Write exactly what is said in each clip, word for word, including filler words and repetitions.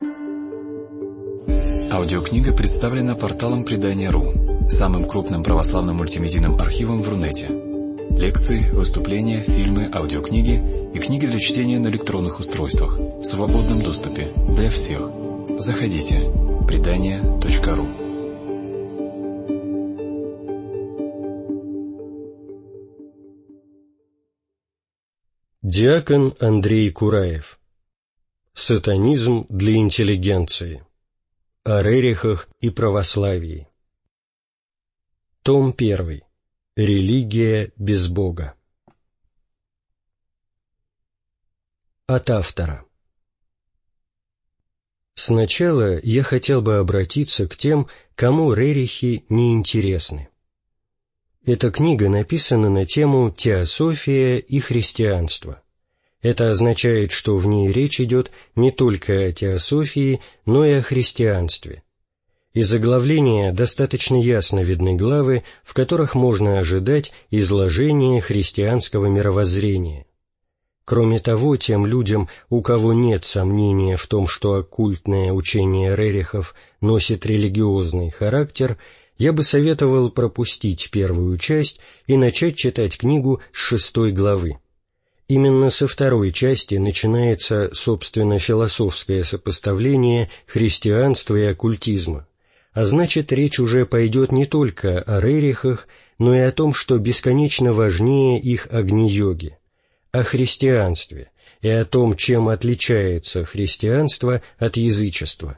Аудиокнига представлена порталом предания точка ру, самым крупным православным мультимедийным архивом в Рунете. Лекции, выступления, фильмы, аудиокниги и книги для чтения на электронных устройствах в свободном доступе для всех. Заходите. предания точка ру. Диакон Андрей Кураев. Сатанизм для интеллигенции. О Рерихах и православии. Том первый. Религия без Бога. От автора. Сначала я хотел бы обратиться к тем, кому рерихи не интересны. Эта книга написана на тему «Теософия и христианство». Это означает, что в ней речь идет не только о теософии, но и о христианстве. Из оглавления достаточно ясно видны главы, в которых можно ожидать изложения христианского мировоззрения. Кроме того, тем людям, у кого нет сомнения в том, что оккультное учение рерихов носит религиозный характер, я бы советовал пропустить первую часть и начать читать книгу с шестой главы. Именно со второй части начинается, собственно, философское сопоставление христианства и оккультизма, а значит, речь уже пойдет не только о рерихах, но и о том, что бесконечно важнее их Агни-йоги, о христианстве и о том, чем отличается христианство от язычества.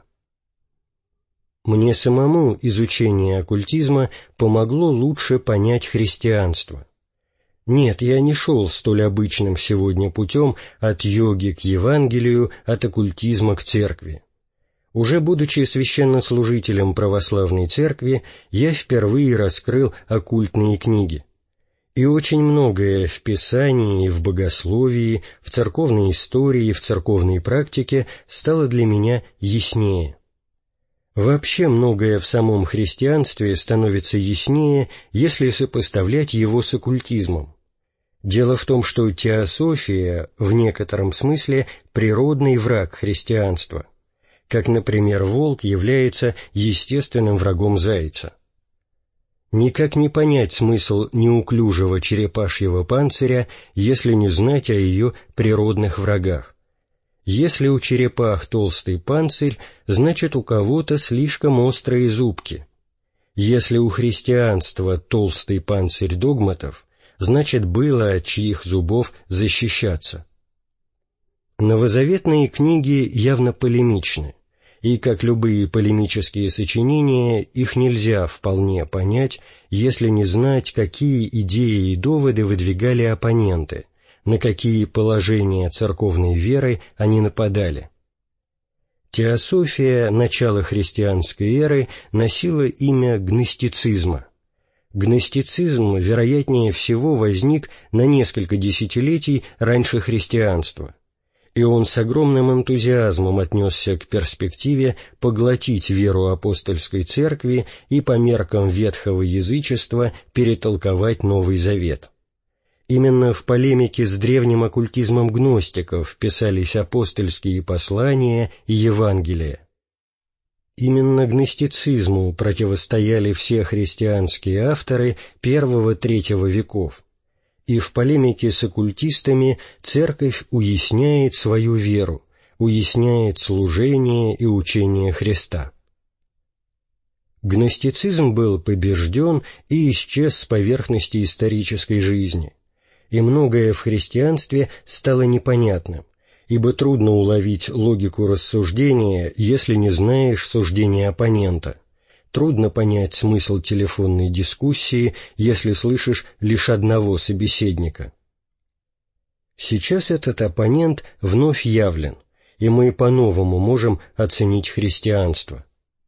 Мне самому изучение оккультизма помогло лучше понять христианство. Нет, я не шел столь обычным сегодня путем от йоги к Евангелию, от оккультизма к церкви. Уже будучи священнослужителем православной церкви, я впервые раскрыл оккультные книги. И очень многое в Писании, в богословии, в церковной истории, в церковной практике стало для меня яснее. Вообще многое в самом христианстве становится яснее, если сопоставлять его с оккультизмом. Дело в том, что теософия в некотором смысле природный враг христианства, как, например, волк является естественным врагом зайца. Никак не понять смысл неуклюжего черепашьего панциря, если не знать о ее природных врагах. Если у черепах толстый панцирь, значит у кого-то слишком острые зубки. Если у христианства толстый панцирь догматов, значит было от чьих зубов защищаться. Новозаветные книги явно полемичны, и, как любые полемические сочинения, их нельзя вполне понять, если не знать, какие идеи и доводы выдвигали оппоненты, на какие положения церковной веры они нападали. Теософия начала христианской эры носила имя гностицизма. Гностицизм, вероятнее всего, возник на несколько десятилетий раньше христианства, и он с огромным энтузиазмом отнесся к перспективе поглотить веру апостольской церкви и по меркам ветхого язычества перетолковать Новый Завет. Именно в полемике с древним оккультизмом гностиков писались апостольские послания и Евангелия. Именно гностицизму противостояли все христианские авторы первого-третьего веков, и в полемике с оккультистами церковь уясняет свою веру, уясняет служение и учение Христа. Гностицизм был побежден и исчез с поверхности исторической жизни, и многое в христианстве стало непонятным, ибо трудно уловить логику рассуждения, если не знаешь суждения оппонента. Трудно понять смысл телефонной дискуссии, если слышишь лишь одного собеседника. Сейчас этот оппонент вновь явлен, и мы по-новому можем оценить христианство.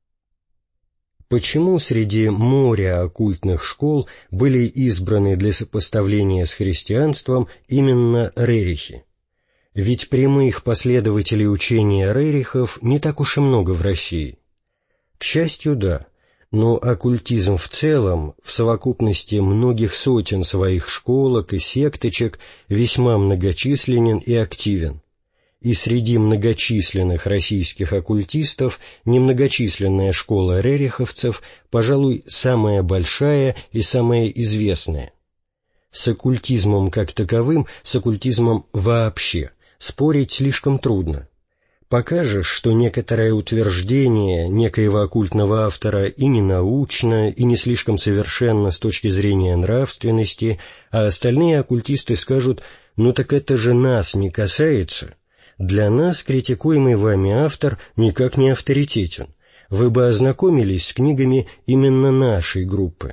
Почему среди моря оккультных школ были избраны для сопоставления с христианством именно рерихи? Ведь прямых последователей учения рерихов не так уж и много в России. К счастью, да, но оккультизм в целом, в совокупности многих сотен своих школок и секточек, весьма многочисленен и активен. и среди многочисленных российских оккультистов немногочисленная школа рериховцев, пожалуй, самая большая и самая известная. С оккультизмом как таковым, с оккультизмом вообще, спорить слишком трудно. Покажешь, что некоторое утверждение некоего оккультного автора и не научно, и не слишком совершенно с точки зрения нравственности, а остальные оккультисты скажут: «Ну так это же нас не касается. Для нас критикуемый вами автор никак не авторитетен. Вы бы ознакомились с книгами именно нашей группы».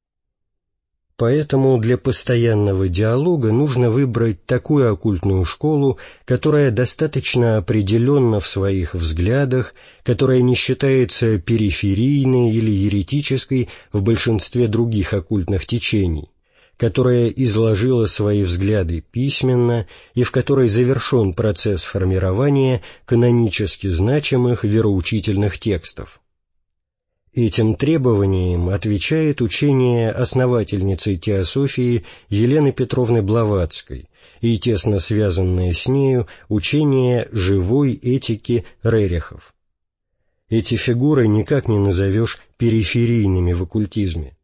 Поэтому для постоянного диалога нужно выбрать такую оккультную школу, которая достаточно определенна в своих взглядах, которая не считается периферийной или еретической в большинстве других оккультных течений, которая изложила свои взгляды письменно и в которой завершен процесс формирования канонически значимых вероучительных текстов. Этим требованиям отвечает учение основательницы теософии Елены Петровны Блаватской и тесно связанное с нею учение живой этики рерихов. Эти фигуры никак не назовешь периферийными в оккультизме.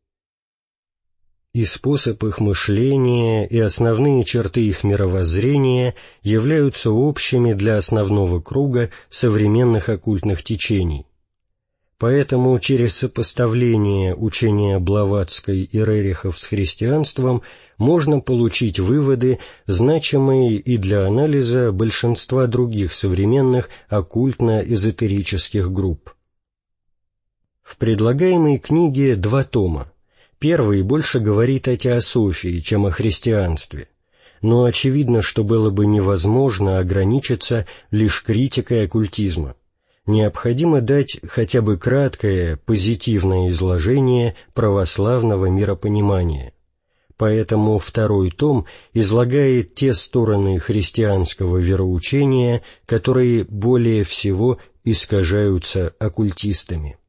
И способ их мышления, и основные черты их мировоззрения являются общими для основного круга современных оккультных течений. Поэтому через сопоставление учения Блаватской и рерихов с христианством можно получить выводы, значимые и для анализа большинства других современных оккультно-эзотерических групп. В предлагаемой книге два тома. Первый больше говорит о теософии, чем о христианстве, но очевидно, что было бы невозможно ограничиться лишь критикой оккультизма. Необходимо дать хотя бы краткое, позитивное изложение православного миропонимания. Поэтому второй том излагает те стороны христианского вероучения, которые более всего искажаются оккультистами.